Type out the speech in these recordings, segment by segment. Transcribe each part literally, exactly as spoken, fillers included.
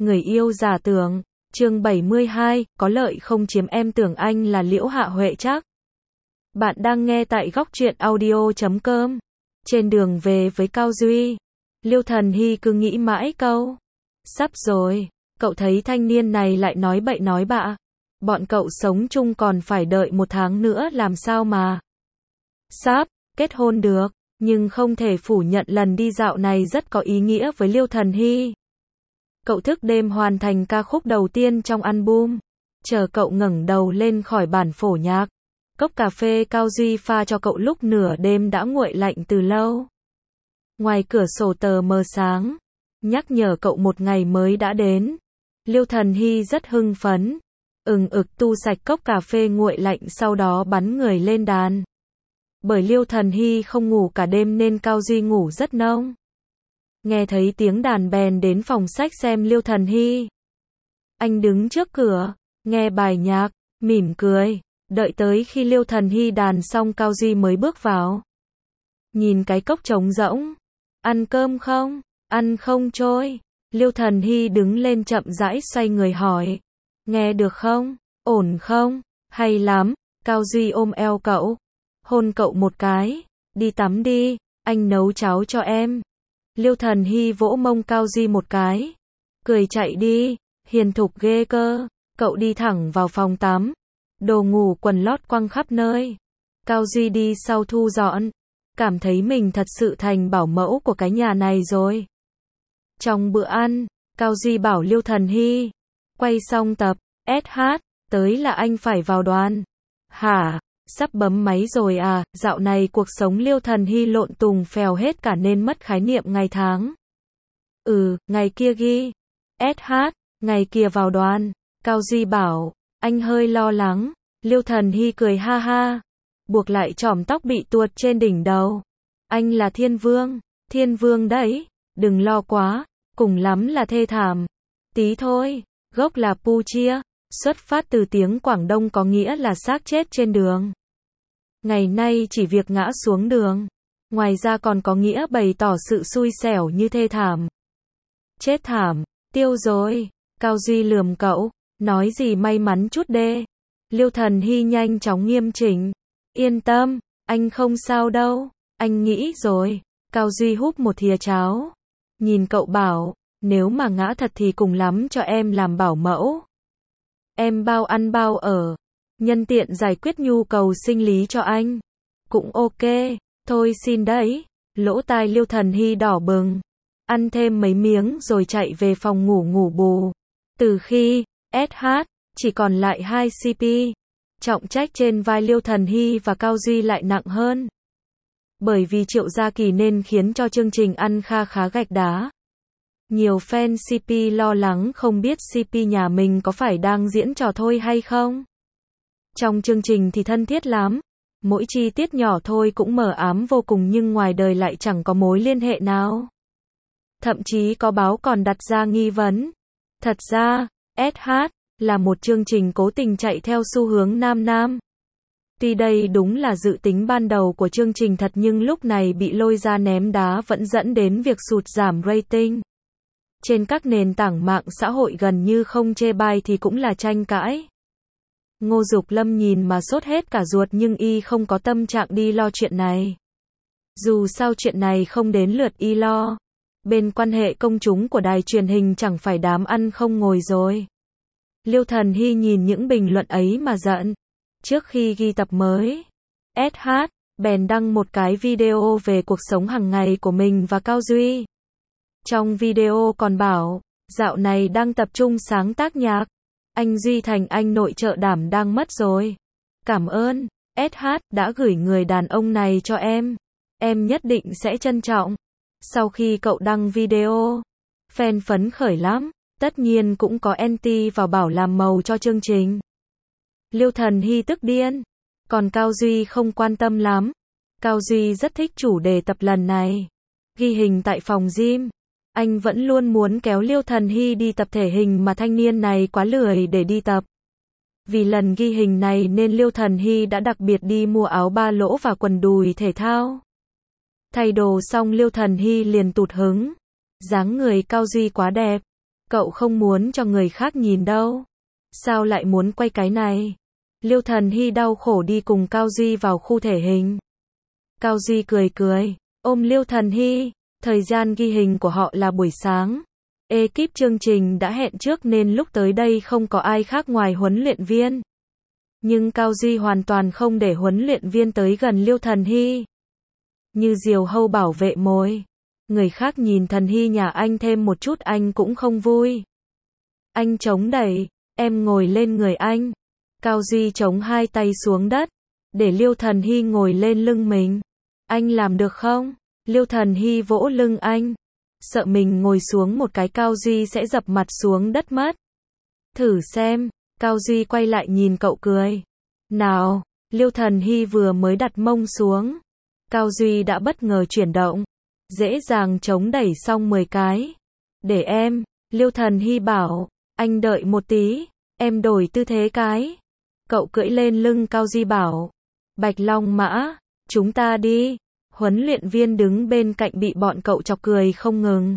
Người yêu giả tưởng, chương bảy mươi hai, có lợi không chiếm em tưởng anh là Liễu Hạ Huệ chắc. Bạn đang nghe tại góc truyện audio chấm com. Trên đường về với Cao Duy, Liêu Thần Hy cứ nghĩ mãi câu. Sắp rồi, cậu thấy thanh niên này lại nói bậy nói bạ. Bọn cậu sống chung còn phải đợi một tháng nữa làm sao mà. Sắp, kết hôn được, nhưng không thể phủ nhận lần đi dạo này rất có ý nghĩa với Liêu Thần Hy. Cậu thức đêm hoàn thành ca khúc đầu tiên trong album. Chờ cậu ngẩng đầu lên khỏi bản phổ nhạc. Cốc cà phê Cao Duy pha cho cậu lúc nửa đêm đã nguội lạnh từ lâu. Ngoài cửa sổ tờ mờ sáng, nhắc nhở cậu một ngày mới đã đến. Liêu Thần Hy rất hưng phấn, ừng ực tu sạch cốc cà phê nguội lạnh sau đó bắn người lên đàn. Bởi Liêu Thần Hy không ngủ cả đêm nên Cao Duy ngủ rất nông. Nghe thấy tiếng đàn bèn đến phòng sách xem Liêu Thần Hy. Anh đứng trước cửa, nghe bài nhạc, mỉm cười, đợi tới khi Liêu Thần Hy đàn xong Cao Duy mới bước vào. Nhìn cái cốc trống rỗng, ăn cơm không? Ăn không trôi. Liêu Thần Hy đứng lên chậm rãi xoay người hỏi. Nghe được không? Ổn không? Hay lắm. Cao Duy ôm eo cậu, hôn cậu một cái. Đi tắm đi, anh nấu cháo cho em. Liêu Thần Hy vỗ mông Cao Duy một cái, cười chạy đi, hiền thục ghê cơ. Cậu đi thẳng vào phòng tắm, đồ ngủ quần lót quăng khắp nơi. Cao Duy đi sau thu dọn, cảm thấy mình thật sự thành bảo mẫu của cái nhà này rồi. Trong bữa ăn, Cao Duy bảo Liêu Thần Hy, quay xong tập ét hát, tới là anh phải vào đoàn. Hả? Sắp bấm máy rồi à? Dạo này cuộc sống Liêu Thần Hy lộn tùng phèo hết cả nên mất khái niệm ngày tháng. Ừ, ngày kia ghi ét hát, ngày kia vào đoàn. Cao Duy bảo, anh hơi lo lắng. Liêu Thần Hy cười ha ha, buộc lại chòm tóc bị tuột trên đỉnh đầu. Anh là Thiên Vương, Thiên Vương đấy, đừng lo quá, cùng lắm là thê thảm. Tí thôi, gốc là Pu Chia, xuất phát từ tiếng Quảng Đông có nghĩa là xác chết trên đường. Ngày nay chỉ việc ngã xuống đường, ngoài ra còn có nghĩa bày tỏ sự xui xẻo như thê thảm. Chết thảm, tiêu rồi. Cao Duy lườm cậu, nói gì may mắn chút đê. Liêu Thần Hy nhanh chóng nghiêm chỉnh. Yên tâm, anh không sao đâu, anh nghĩ rồi. Cao Duy húp một thìa cháo, nhìn cậu bảo, nếu mà ngã thật thì cùng lắm cho em làm bảo mẫu. Em bao ăn bao ở, nhân tiện giải quyết nhu cầu sinh lý cho anh. Cũng ok, thôi xin đấy. Lỗ tai Liêu Thần Hy đỏ bừng, ăn thêm mấy miếng rồi chạy về phòng ngủ ngủ bù. Từ khi ét hát chỉ còn lại hai xê pê, trọng trách trên vai Liêu Thần Hy và Cao Duy lại nặng hơn. Bởi vì Triệu Gia Kỳ nên khiến cho chương trình ăn kha khá gạch đá. Nhiều fan xê pê lo lắng không biết xê pê nhà mình có phải đang diễn trò thôi hay không. Trong chương trình thì thân thiết lắm, mỗi chi tiết nhỏ thôi cũng mờ ám vô cùng nhưng ngoài đời lại chẳng có mối liên hệ nào. Thậm chí có báo còn đặt ra nghi vấn. Thật ra, ét hát là một chương trình cố tình chạy theo xu hướng nam nam. Tuy đây đúng là dự tính ban đầu của chương trình thật nhưng lúc này bị lôi ra ném đá vẫn dẫn đến việc sụt giảm rating. Trên các nền tảng mạng xã hội gần như không chê bai thì cũng là tranh cãi. Ngô Dục Lâm nhìn mà sốt hết cả ruột nhưng y không có tâm trạng đi lo chuyện này. Dù sao chuyện này không đến lượt y lo. Bên quan hệ công chúng của đài truyền hình chẳng phải đám ăn không ngồi rồi. Liêu Thần Hy nhìn những bình luận ấy mà giận. Trước khi ghi tập mới, ét hát bèn đăng một cái video về cuộc sống hàng ngày của mình và Cao Duy. Trong video còn bảo, dạo này đang tập trung sáng tác nhạc. Anh Duy thành anh nội trợ đảm đang mất rồi. Cảm ơn, ét hát đã gửi người đàn ông này cho em. Em nhất định sẽ trân trọng. Sau khi cậu đăng video, fan phấn khởi lắm. Tất nhiên cũng có anti vào bảo làm màu cho chương trình. Liêu Thần Hy tức điên. Còn Cao Duy không quan tâm lắm. Cao Duy rất thích chủ đề tập lần này. Ghi hình tại phòng gym. Anh vẫn luôn muốn kéo Liêu Thần Hy đi tập thể hình mà thanh niên này quá lười để đi tập. Vì lần ghi hình này nên Liêu Thần Hy đã đặc biệt đi mua áo ba lỗ và quần đùi thể thao. Thay đồ xong Liêu Thần Hy liền tụt hứng. Dáng người Cao Duy quá đẹp. Cậu không muốn cho người khác nhìn đâu. Sao lại muốn quay cái này? Liêu Thần Hy đau khổ đi cùng Cao Duy vào khu thể hình. Cao Duy cười cười, ôm Liêu Thần Hy. Thời gian ghi hình của họ là buổi sáng. Ekip chương trình đã hẹn trước nên lúc tới đây không có ai khác ngoài huấn luyện viên. Nhưng Cao Duy hoàn toàn không để huấn luyện viên tới gần Liêu Thần Hy. Như diều hâu bảo vệ mồi. Người khác nhìn Thần Hy nhà anh thêm một chút anh cũng không vui. Anh chống đẩy, em ngồi lên người anh. Cao Duy chống hai tay xuống đất, để Liêu Thần Hy ngồi lên lưng mình. Anh làm được không? Liêu Thần Hy vỗ lưng anh. Sợ mình ngồi xuống một cái Cao Duy sẽ dập mặt xuống đất mất. Thử xem. Cao Duy quay lại nhìn cậu cười. Nào, Liêu Thần Hy vừa mới đặt mông xuống. Cao Duy đã bất ngờ chuyển động. Dễ dàng chống đẩy xong mười cái. Để em, Liêu Thần Hy bảo, anh đợi một tí, em đổi tư thế cái. Cậu cưỡi lên lưng Cao Duy bảo, Bạch Long Mã, chúng ta đi. Huấn luyện viên đứng bên cạnh bị bọn cậu chọc cười không ngừng.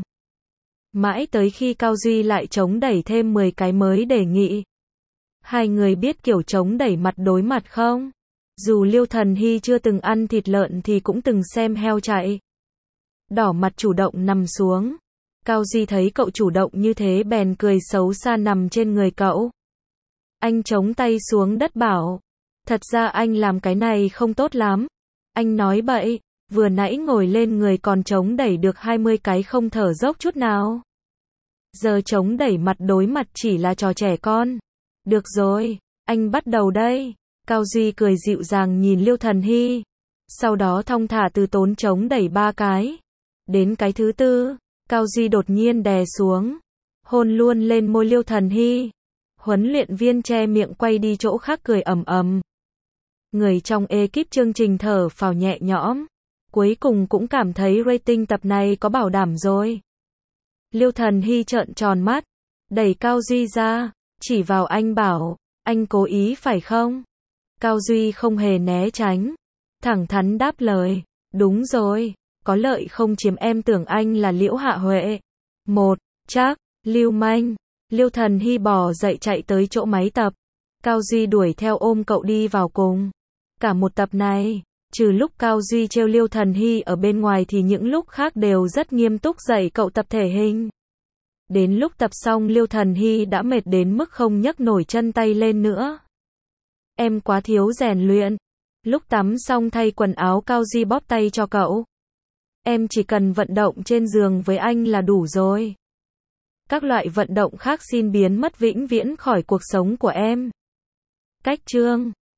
Mãi tới khi Cao Duy lại chống đẩy thêm mười cái mới đề nghị. Hai người biết kiểu chống đẩy mặt đối mặt không? Dù Liêu Thần Hy chưa từng ăn thịt lợn thì cũng từng xem heo chạy. Đỏ mặt chủ động nằm xuống. Cao Duy thấy cậu chủ động như thế bèn cười xấu xa nằm trên người cậu. Anh chống tay xuống đất bảo, thật ra anh làm cái này không tốt lắm. Anh nói bậy, vừa nãy ngồi lên người còn chống đẩy được hai mươi cái không thở dốc chút nào. Giờ chống đẩy mặt đối mặt chỉ là trò trẻ con. Được rồi, anh bắt đầu đây. Cao Duy cười dịu dàng nhìn Liêu Thần Hy. Sau đó thong thả từ tốn chống đẩy ba cái. Đến cái thứ tư, Cao Duy đột nhiên đè xuống. Hôn luôn lên môi Liêu Thần Hy. Huấn luyện viên che miệng quay đi chỗ khác cười ầm ầm. Người trong ekip chương trình thở phào nhẹ nhõm. Cuối cùng cũng cảm thấy rating tập này có bảo đảm rồi. Liêu Thần Hy trợn tròn mắt. Đẩy Cao Duy ra. Chỉ vào anh bảo, anh cố ý phải không? Cao Duy không hề né tránh. Thẳng thắn đáp lời, đúng rồi, có lợi không chiếm em tưởng anh là Liễu Hạ Huệ. Một, chắc, lưu manh. Liêu Thần Hy bò dậy chạy tới chỗ máy tập. Cao Duy đuổi theo ôm cậu đi vào cùng. Cả một tập này, trừ lúc Cao Duy trêu Liêu Thần Hy ở bên ngoài thì những lúc khác đều rất nghiêm túc dạy cậu tập thể hình. Đến lúc tập xong Liêu Thần Hy đã mệt đến mức không nhấc nổi chân tay lên nữa. Em quá thiếu rèn luyện. Lúc tắm xong thay quần áo Cao Duy bóp tay cho cậu. Em chỉ cần vận động trên giường với anh là đủ rồi. Các loại vận động khác xin biến mất vĩnh viễn khỏi cuộc sống của em. Cách chương